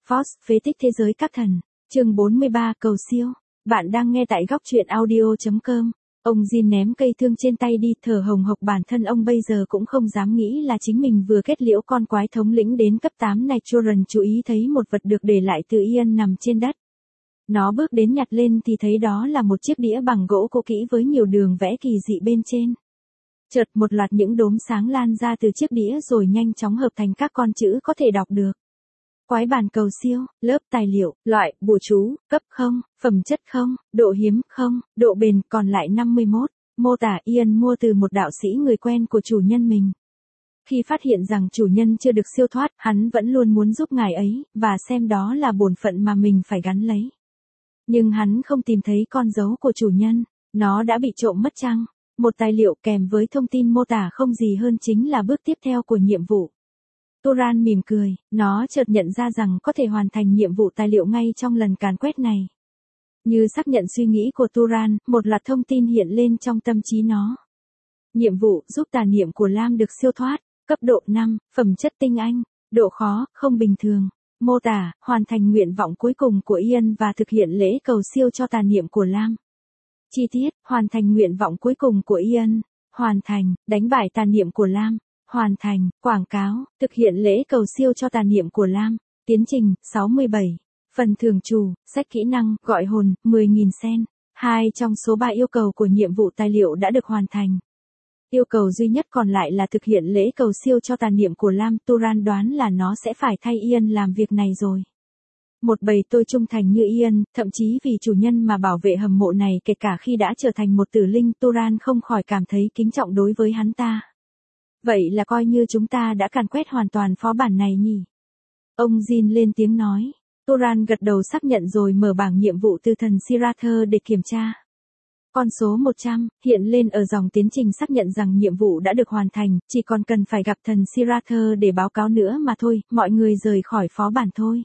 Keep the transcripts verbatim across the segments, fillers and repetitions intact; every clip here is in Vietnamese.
Force, phế tích thế giới các thần. Chương bốn mươi ba cầu siêu. Bạn đang nghe tại góc truyện audio chấm com. Ông Jin ném cây thương trên tay đi, thở hồng hộc, bản thân ông bây giờ cũng không dám nghĩ là chính mình vừa kết liễu con quái thống lĩnh đến cấp tám này. Choran chú ý thấy một vật được để lại từ Ian nằm trên đất. Nó bước đến nhặt lên thì thấy đó là một chiếc đĩa bằng gỗ cũ kỹ với nhiều đường vẽ kỳ dị bên trên. Chợt một loạt những đốm sáng lan ra từ chiếc đĩa rồi nhanh chóng hợp thành các con chữ có thể đọc được. Quái bản cầu siêu, lớp tài liệu, loại, bùa chú, cấp không, phẩm chất không, độ hiếm không, độ bền còn lại năm mươi mốt. Mô tả Ian mua từ một đạo sĩ người quen của chủ nhân mình. Khi phát hiện rằng chủ nhân chưa được siêu thoát, hắn vẫn luôn muốn giúp ngài ấy, và xem đó là bổn phận mà mình phải gắn lấy. Nhưng hắn không tìm thấy con dấu của chủ nhân, nó đã bị trộm mất chăng? Một tài liệu kèm với thông tin mô tả không gì hơn chính là bước tiếp theo của nhiệm vụ. Turan mỉm cười, nó chợt nhận ra rằng có thể hoàn thành nhiệm vụ tài liệu ngay trong lần càn quét này. Như xác nhận suy nghĩ của Turan, một loạt thông tin hiện lên trong tâm trí nó. Nhiệm vụ giúp tà niệm của Lam được siêu thoát, cấp độ năm, phẩm chất tinh anh, độ khó, không bình thường. Mô tả, hoàn thành nguyện vọng cuối cùng của Ian và thực hiện lễ cầu siêu cho tà niệm của Lam. Chi tiết, hoàn thành nguyện vọng cuối cùng của Ian, hoàn thành, đánh bại tà niệm của Lam, hoàn thành, quảng cáo, thực hiện lễ cầu siêu cho tà niệm của Lam, tiến trình, sáu mươi bảy, phần thưởng trù, sách kỹ năng, gọi hồn, mười nghìn sen, hai trong số ba yêu cầu của nhiệm vụ tài liệu đã được hoàn thành. Yêu cầu duy nhất còn lại là thực hiện lễ cầu siêu cho tà niệm của Lam. Turan đoán là nó sẽ phải thay Ian làm việc này rồi. Một bầy tôi trung thành như Ian, thậm chí vì chủ nhân mà bảo vệ hầm mộ này kể cả khi đã trở thành một tử linh, Turan không khỏi cảm thấy kính trọng đối với hắn ta. Vậy là coi như chúng ta đã càn quét hoàn toàn phó bản này nhỉ? Ông Jin lên tiếng nói. Turan gật đầu xác nhận rồi mở bảng nhiệm vụ từ thần Sirather để kiểm tra. Con số một trăm, hiện lên ở dòng tiến trình xác nhận rằng nhiệm vụ đã được hoàn thành, chỉ còn cần phải gặp thần Sirather để báo cáo nữa mà thôi, mọi người rời khỏi phó bản thôi.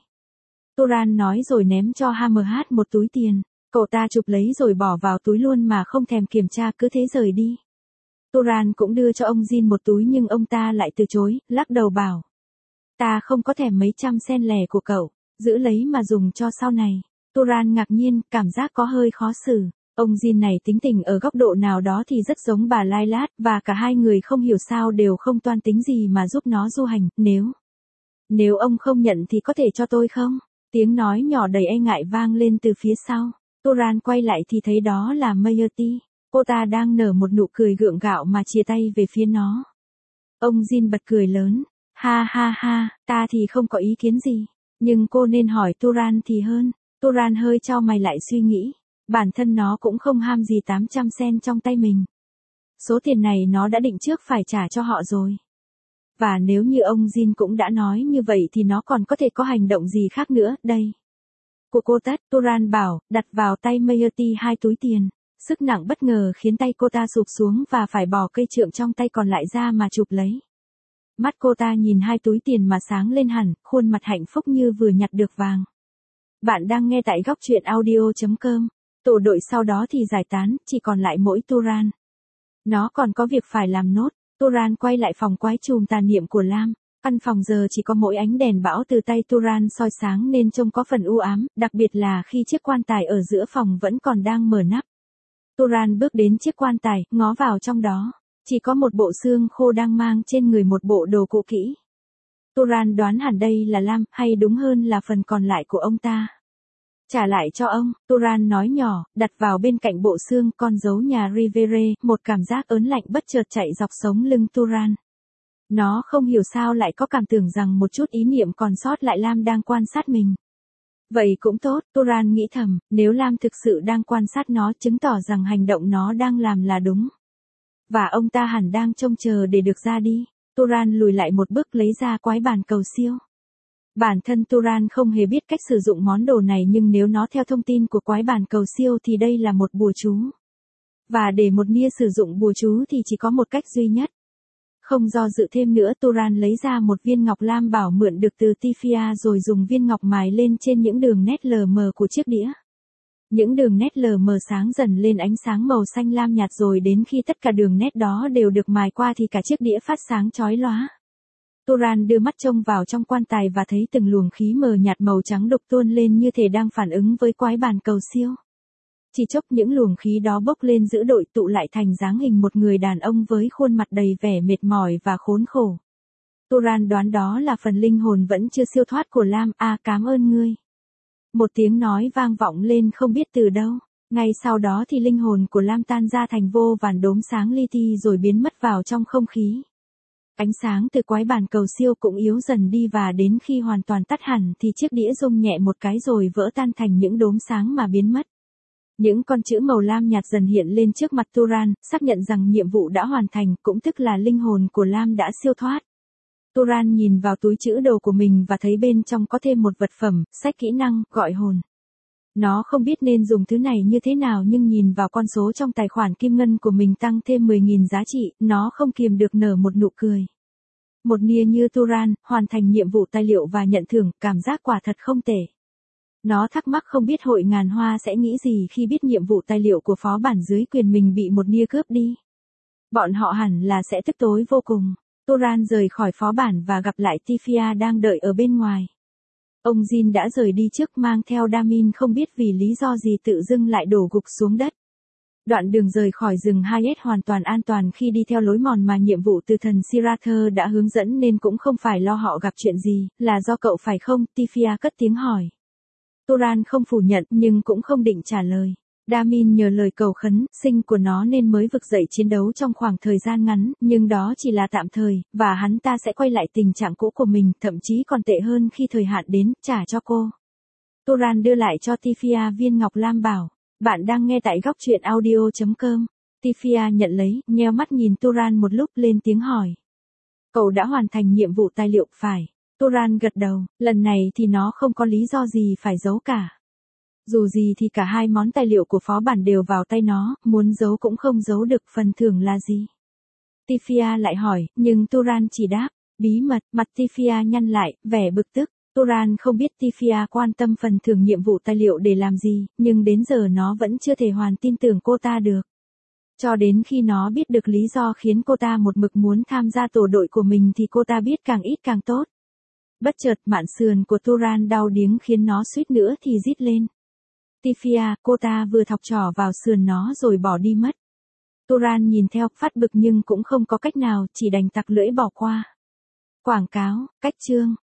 Turan nói rồi ném cho Hammerhead một túi tiền. Cậu ta chụp lấy rồi bỏ vào túi luôn mà không thèm kiểm tra, cứ thế rời đi. Turan cũng đưa cho ông Jin một túi nhưng ông ta lại từ chối, lắc đầu bảo. Ta không có thèm mấy trăm sen lẻ của cậu, giữ lấy mà dùng cho sau này. Turan ngạc nhiên, cảm giác có hơi khó xử. Ông Jin này tính tình ở góc độ nào đó thì rất giống bà Lailat, và cả hai người không hiểu sao đều không toan tính gì mà giúp nó du hành. Nếu, nếu ông không nhận thì có thể cho tôi không? Tiếng nói nhỏ đầy e ngại vang lên từ phía sau. Turan quay lại thì thấy đó là Mayerty. Cô ta đang nở một nụ cười gượng gạo mà chia tay về phía nó. Ông Jin bật cười lớn. Ha ha ha, ta thì không có ý kiến gì. Nhưng cô nên hỏi Turan thì hơn. Turan hơi chau mày lại suy nghĩ. Bản thân nó cũng không ham gì tám trăm sen trong tay mình. Số tiền này nó đã định trước phải trả cho họ rồi. Và nếu như ông Jin cũng đã nói như vậy thì nó còn có thể có hành động gì khác nữa, đây. Của cô tất, Turan bảo, đặt vào tay Mayerty hai túi tiền. Sức nặng bất ngờ khiến tay cô ta sụp xuống và phải bỏ cây trượng trong tay còn lại ra mà chụp lấy. Mắt cô ta nhìn hai túi tiền mà sáng lên hẳn, khuôn mặt hạnh phúc như vừa nhặt được vàng. Bạn đang nghe tại góc truyện audio chấm com. Tổ đội sau đó thì giải tán, chỉ còn lại mỗi Turan. Nó còn có việc phải làm nốt. Turan quay lại phòng quái chùm tà niệm của Lam. Căn phòng giờ chỉ có mỗi ánh đèn bão từ tay Turan soi sáng nên trông có phần u ám, đặc biệt là khi chiếc quan tài ở giữa phòng vẫn còn đang mở nắp. Turan bước đến chiếc quan tài, ngó vào trong đó. Chỉ có một bộ xương khô đang mang trên người một bộ đồ cũ kỹ. Turan đoán hẳn đây là Lam, hay đúng hơn là phần còn lại của ông ta. Trả lại cho ông, Turan nói nhỏ, đặt vào bên cạnh bộ xương con dấu nhà Rivere, một cảm giác ớn lạnh bất chợt chạy dọc sống lưng Turan. Nó không hiểu sao lại có cảm tưởng rằng một chút ý niệm còn sót lại Lam đang quan sát mình. Vậy cũng tốt, Turan nghĩ thầm, nếu Lam thực sự đang quan sát nó chứng tỏ rằng hành động nó đang làm là đúng. Và ông ta hẳn đang trông chờ để được ra đi. Turan lùi lại một bước lấy ra quái bản cầu siêu. Bản thân Turan không hề biết cách sử dụng món đồ này nhưng nếu nó theo thông tin của quái bản cầu siêu thì đây là một bùa chú. Và để một nia sử dụng bùa chú thì chỉ có một cách duy nhất. Không do dự thêm nữa Turan lấy ra một viên ngọc lam bảo mượn được từ Tifia rồi dùng viên ngọc mài lên trên những đường nét lờ mờ của chiếc đĩa. Những đường nét lờ mờ sáng dần lên ánh sáng màu xanh lam nhạt rồi đến khi tất cả đường nét đó đều được mài qua thì cả chiếc đĩa phát sáng chói lóa. Turan đưa mắt trông vào trong quan tài và thấy từng luồng khí mờ nhạt màu trắng đục tuôn lên như thể đang phản ứng với quái bản cầu siêu. Chỉ chốc những luồng khí đó bốc lên giữa đội tụ lại thành dáng hình một người đàn ông với khuôn mặt đầy vẻ mệt mỏi và khốn khổ. Turan đoán đó là phần linh hồn vẫn chưa siêu thoát của Lam. À, cảm ơn ngươi. Một tiếng nói vang vọng lên không biết từ đâu. Ngay sau đó thì linh hồn của Lam tan ra thành vô vàn đốm sáng li ti rồi biến mất vào trong không khí. Ánh sáng từ quái bản cầu siêu cũng yếu dần đi và đến khi hoàn toàn tắt hẳn thì chiếc đĩa rung nhẹ một cái rồi vỡ tan thành những đốm sáng mà biến mất. Những con chữ màu lam nhạt dần hiện lên trước mặt Turan, xác nhận rằng nhiệm vụ đã hoàn thành, cũng tức là linh hồn của Lam đã siêu thoát. Turan nhìn vào túi chữ đồ của mình và thấy bên trong có thêm một vật phẩm, sách kỹ năng, gọi hồn. Nó không biết nên dùng thứ này như thế nào nhưng nhìn vào con số trong tài khoản kim ngân của mình tăng thêm mười nghìn giá trị, nó không kiềm được nở một nụ cười. Một nia như Turan, hoàn thành nhiệm vụ tài liệu và nhận thưởng, cảm giác quả thật không tệ. Nó thắc mắc không biết hội ngàn hoa sẽ nghĩ gì khi biết nhiệm vụ tài liệu của phó bản dưới quyền mình bị một nia cướp đi. Bọn họ hẳn là sẽ tức tối vô cùng. Turan rời khỏi phó bản và gặp lại Tifia đang đợi ở bên ngoài. Ông Jin đã rời đi trước mang theo Damin không biết vì lý do gì tự dưng lại đổ gục xuống đất. Đoạn đường rời khỏi rừng Hayes hoàn toàn an toàn khi đi theo lối mòn mà nhiệm vụ từ thần Sirather đã hướng dẫn nên cũng không phải lo họ gặp chuyện gì, là do cậu phải không? Tifia cất tiếng hỏi. Turan không phủ nhận nhưng cũng không định trả lời. Damin nhờ lời cầu khấn, sinh của nó nên mới vực dậy chiến đấu trong khoảng thời gian ngắn, nhưng đó chỉ là tạm thời, và hắn ta sẽ quay lại tình trạng cũ của mình, thậm chí còn tệ hơn khi thời hạn đến, trả cho cô. Turan đưa lại cho Tifia viên ngọc lam bảo, bạn đang nghe tại góc truyện audio chấm com. Tifia nhận lấy, nheo mắt nhìn Turan một lúc lên tiếng hỏi. Cậu đã hoàn thành nhiệm vụ tài liệu, phải? Turan gật đầu, lần này thì nó không có lý do gì phải giấu cả. Dù gì thì cả hai món tài liệu của phó bản đều vào tay nó, muốn giấu cũng không giấu được, phần thưởng là gì? Tifia lại hỏi, nhưng Turan chỉ đáp, bí mật. Mặt Tifia nhăn lại, vẻ bực tức. Turan không biết Tifia quan tâm phần thưởng nhiệm vụ tài liệu để làm gì, nhưng đến giờ nó vẫn chưa thể hoàn tin tưởng cô ta được. Cho đến khi nó biết được lý do khiến cô ta một mực muốn tham gia tổ đội của mình thì cô ta biết càng ít càng tốt. Bất chợt mạn sườn của Turan đau điếng khiến nó suýt nữa thì rít lên. Tifia, cô ta vừa thọc trỏ vào sườn nó rồi bỏ đi mất. Turan nhìn theo, phát bực nhưng cũng không có cách nào, chỉ đành tặc lưỡi bỏ qua. Quảng cáo, cách chương.